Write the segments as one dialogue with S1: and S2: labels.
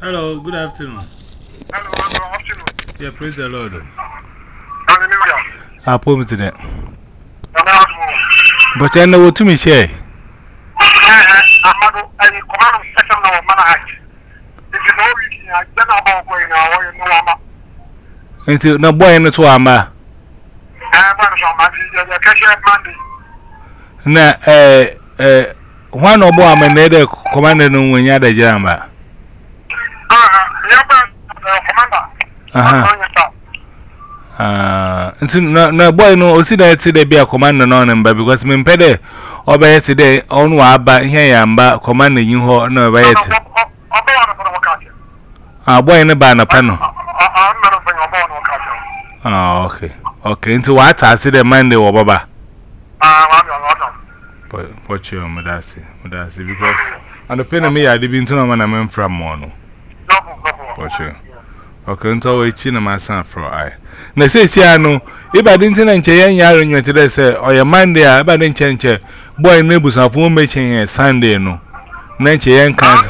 S1: Hello, good afternoon.
S2: Hello, good afternoon.
S1: Yeah, praise the Lord.
S2: Hallelujah.
S1: I promise it.
S2: Hello.
S1: But I know what to me say.
S2: Amado, I command section of manage. If you know it, I don't know about going now, you know,
S1: Until no boy in the Twama.
S2: I'm going to catch up
S1: Na,
S2: Monday.
S1: one or more man, they commanded when you had a jamba. No boy, no, see that today be a commander on him, but because me pede or by today on waba here and back commanding you ho no by it. Ah, boy in the banner panel. Oh, okay, okay. Into what I see the Monday or Baba. But you, Madasi, because on the pen of me, I did be to no man I'm from Mono. But you. Okay, until we chin my son for I. Na say no, if I didn't say yan yarn you today say or your Monday, I didn't change boy neighbors of whom making Sunday no. Nancy yan cancer.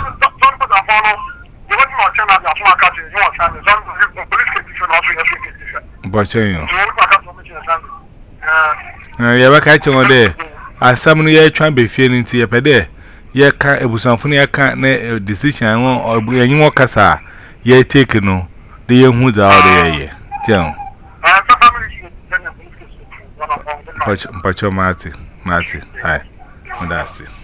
S1: But you never catch on there. As some year trying to be feeling to your pede, ye can't it was something I can't decision or any more cassa, ye take no. The young who's out there, John. Pacho Marty, hi, that's it.